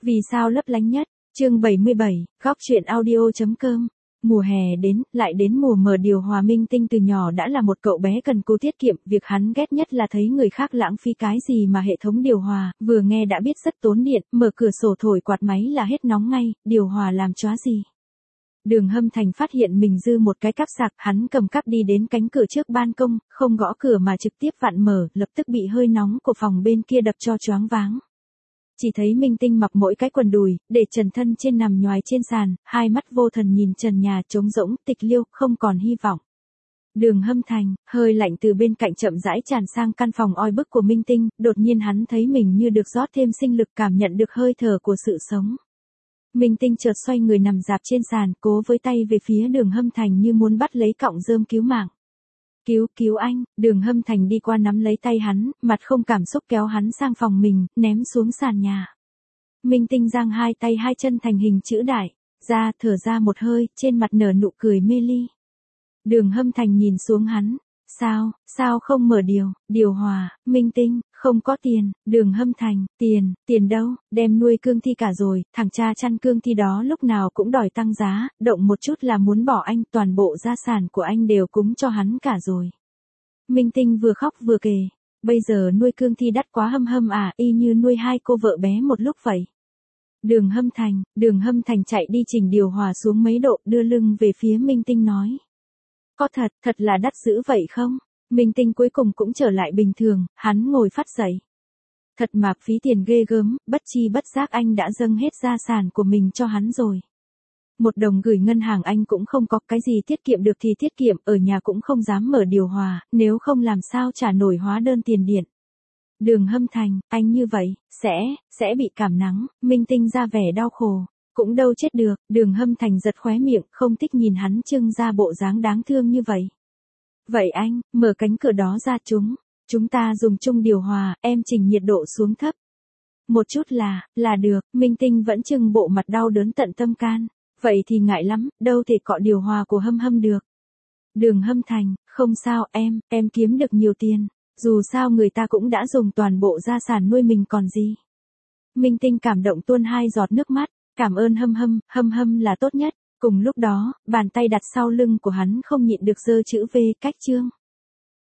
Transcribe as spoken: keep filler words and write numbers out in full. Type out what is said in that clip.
Vì sao lấp lánh nhất? Chương bảy mươi bảy, góc truyện audio.com. Mùa hè đến, lại đến mùa mở điều hòa. Minh Tinh từ nhỏ đã là một cậu bé cần cù tiết kiệm, việc hắn ghét nhất là thấy người khác lãng phí cái gì mà hệ thống điều hòa, vừa nghe đã biết rất tốn điện, mở cửa sổ thổi quạt máy là hết nóng ngay, điều hòa làm chóa gì. Đường Hâm Thành phát hiện mình dư một cái cáp sạc, hắn cầm cáp đi đến cánh cửa trước ban công, không gõ cửa mà trực tiếp vặn mở, lập tức bị hơi nóng của phòng bên kia đập cho choáng váng. Chỉ thấy Minh Tinh mặc mỗi cái quần đùi, để trần thân trên nằm nhoài trên sàn, hai mắt vô thần nhìn trần nhà trống rỗng, tịch liêu, không còn hy vọng. Đường Hâm Thành, hơi lạnh từ bên cạnh chậm rãi tràn sang căn phòng oi bức của Minh Tinh, đột nhiên hắn thấy mình như được rót thêm sinh lực, cảm nhận được hơi thở của sự sống. Minh Tinh chợt xoay người nằm dạp trên sàn, cố với tay về phía Đường Hâm Thành như muốn bắt lấy cọng rơm cứu mạng. Cứu, cứu anh, Đường Hâm Thành đi qua nắm lấy tay hắn, mặt không cảm xúc kéo hắn sang phòng mình, ném xuống sàn nhà. Minh Tinh giang hai tay hai chân thành hình chữ đại, ra thở ra một hơi, trên mặt nở nụ cười mê ly. Đường Hâm Thành nhìn xuống hắn, sao, sao không mở điều, điều hòa, Minh Tinh, không có tiền. Đường Hâm Thành, tiền, tiền đâu, đem nuôi cương thi cả rồi, thằng cha chăn cương thi đó lúc nào cũng đòi tăng giá, động một chút là muốn bỏ anh, toàn bộ gia sản của anh đều cúng cho hắn cả rồi. Minh Tinh vừa khóc vừa kể, bây giờ nuôi cương thi đắt quá Hâm Hâm à, y như nuôi hai cô vợ bé một lúc vậy. Đường Hâm Thành, Đường Hâm Thành chạy đi chỉnh điều hòa xuống mấy độ, đưa lưng về phía Minh Tinh nói. Có thật, thật là đắt dữ vậy không? Minh Tinh cuối cùng cũng trở lại bình thường, hắn ngồi phát dậy. Thật mà phí tiền ghê gớm, bất chi bất giác anh đã dâng hết gia sản của mình cho hắn rồi. Một đồng gửi ngân hàng anh cũng không có, cái gì tiết kiệm được thì tiết kiệm, ở nhà cũng không dám mở điều hòa, nếu không làm sao trả nổi hóa đơn tiền điện. Đường Hâm Thành, anh như vậy, sẽ, sẽ bị cảm nắng. Minh Tinh ra vẻ đau khổ. Cũng đâu chết được. Đường Hâm Thành giật khóe miệng, không thích nhìn hắn trưng ra bộ dáng đáng thương như vậy. Vậy anh, mở cánh cửa đó ra chúng. Chúng ta dùng chung điều hòa, em chỉnh nhiệt độ xuống thấp. Một chút là, là được. Minh Tinh vẫn trưng bộ mặt đau đớn tận tâm can. Vậy thì ngại lắm, đâu thể cọ điều hòa của Hâm Hâm được. Đường Hâm Thành, không sao em, em kiếm được nhiều tiền. Dù sao người ta cũng đã dùng toàn bộ gia sản nuôi mình còn gì. Minh Tinh cảm động tuôn hai giọt nước mắt. Cảm ơn Hâm Hâm, Hâm Hâm là tốt nhất. Cùng lúc đó, bàn tay đặt sau lưng của hắn không nhịn được giơ chữ V cách chương.